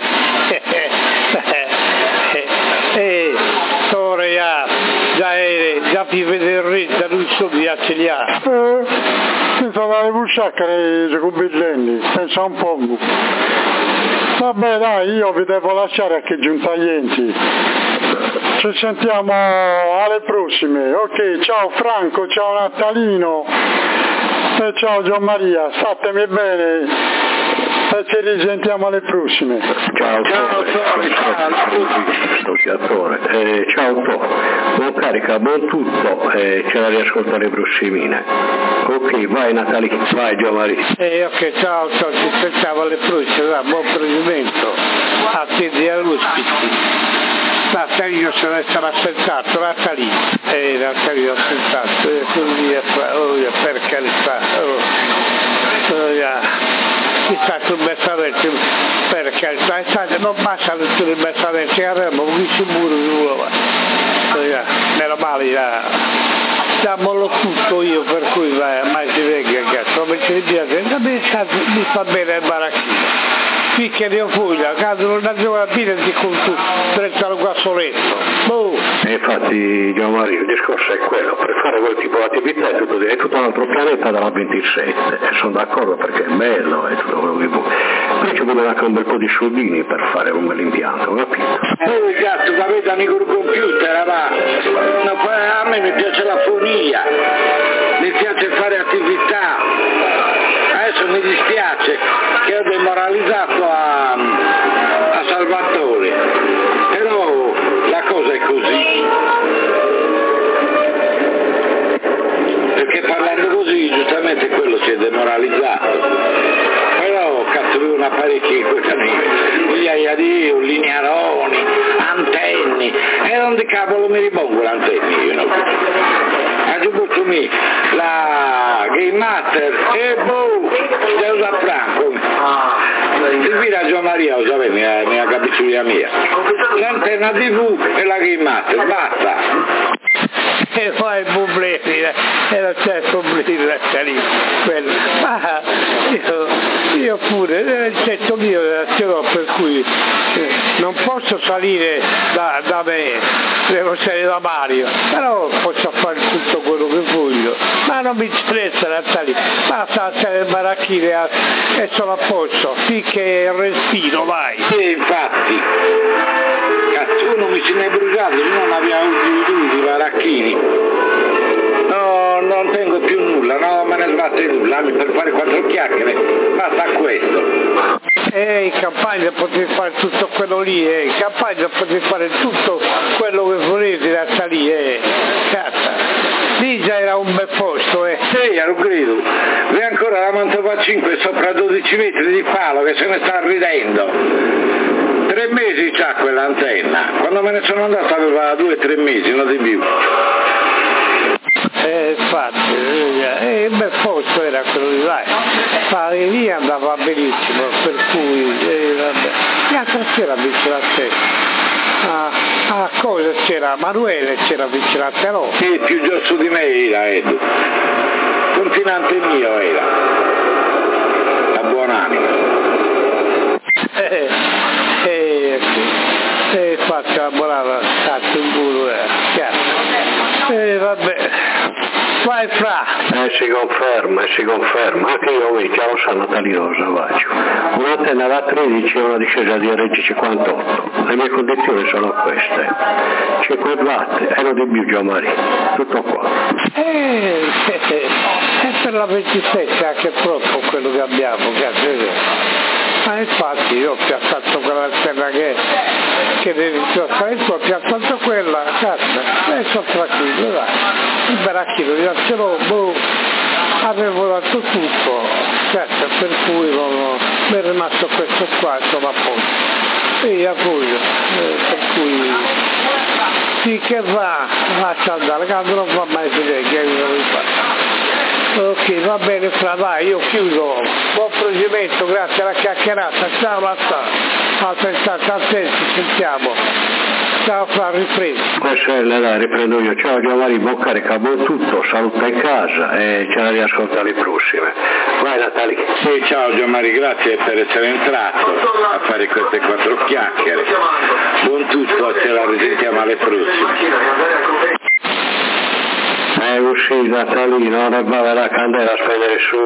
Ora già vi vedere da lui soldi a ce li ha. Senza dare busciacche le cubillenni, pensa un po'. Vabbè dai, io vi devo lasciare a che giuntaglienti. Ci sentiamo alle prossime. Ok, ciao Franco, ciao Natalino e ciao Gianmaria, statemi bene. E ci risentiamo alle prossime. Ciao Ciao, buon carica, buon tutto, ce la riascolta le prossimine. Ok, vai Natali, vai Giovanni. Ok, ciao, ci aspettavo alle prossime, buon procedimento a te di ospiti. Natalino se ne sarà aspettato, Natalino ho aspettato, quindi per carità, chissà sul Messavetti, per carità, non basta tutto il Messavetti, avremo un sicuro di nuovo, meno male, damolo tutto io, per cui mai si venga, come ci dice, mi fa bene il baracchino. Finché ne ho foglia, quando non avevo la fine di conto, prestano qua soletto. Infatti Gianmario, il discorso è quello, per fare quel tipo di attività è tutto un altro pianeta dalla 27, e sono d'accordo perché è bello e tutto quello che vuoi. Però ci vogliono anche un bel po' di soldini per fare un bel impianto, capito? Gatto, avete amico il computer, va? No, a me mi piace la fonia, mi piace fare attività. Adesso mi dispiace che ho demoralizzato a Salvatore, però la cosa è così, perché parlando così giustamente quello si è demoralizzato, però cazzo avevo un apparecchio, migliaia di euro, linearoni, antenni, e non di cavolo mi ripongo l'antenna io, no? Aggiungo me la Game Master e da usare Franco il villaggio Maria lo sapete, mia capicciulia mia, l'antenna TV e la Game Master, basta. E poi il problemi, e non c'è problemi da salire, quello. Ma io pure, il tetto mio ce l'ho, per cui non posso salire da me, devo salire da Mario, però posso fare tutto quello che voglio, ma non mi interessa da salire, basta stare il baracchino e sono a posto, finché respiro, vai. Sì, infatti, cazzo, uno mi se ne è bruciato, io non abbiamo avuto i baracchini. No, non tengo più nulla, no, me ne sbatte nulla, per fare 4 chiacchiere, basta questo. In campagna potete fare tutto quello lì, in campagna potete fare tutto quello che volete da salire, cazzo. Lì già era un bel posto, Sì, lo credo. E ancora la Mantova 5 sopra 12 metri di palo che se ne sta ridendo. 3 mesi c'ha quell'antenna, quando me ne sono andato aveva 2-3 mesi, non di più. Infatti, il bel posto era quello di là, lì andava benissimo, per cui vabbè. L'altra sera vicino a te, cosa c'era? Manuele c'era vicino a te, no? Sì, più giusto di me era Edu, continente mio era, la buonanima. Infatti la buonanima, cazzo in culo vabbè. Vai fra! Si conferma, anche io mi chiamo San Natalino lo Savaggio. Un'antenna da 13 e una discesa di RG58. Le mie condizioni sono queste. 5 watt, ero di più Gianmario, tutto qua. È per la 27 anche proprio quello che abbiamo, cazzo. Ma infatti io ho piazzato quell'antenna che devi piazzare, tu ho piazzato quella, cazzo, e sono tranquillo, dai. Il baracchino di Arcelò, avevo dato tutto, cazzo, per cui mi è rimasto questo qua, insomma, appunto. E a voi, per cui sì che lascia andare, quando non va mai vedere che devo fare. Ok, va bene fra, vai, io chiudo. Buon procedimento, grazie alla chiacchierata. Ciao Matta. A te, ci sentiamo. Ciao fra, ripreso. Dai, riprendo io. Ciao Giovanni, buon carica, buon tutto, saluta in casa e ce la riascolta alle prossime. Vai Natali. Sì, ciao Giovanni, grazie per essere entrato a fare queste 4 chiacchiere. Buon tutto, ce la risentiamo alle prossime. È uscita Natalino, non è bava la candela a spegnere su.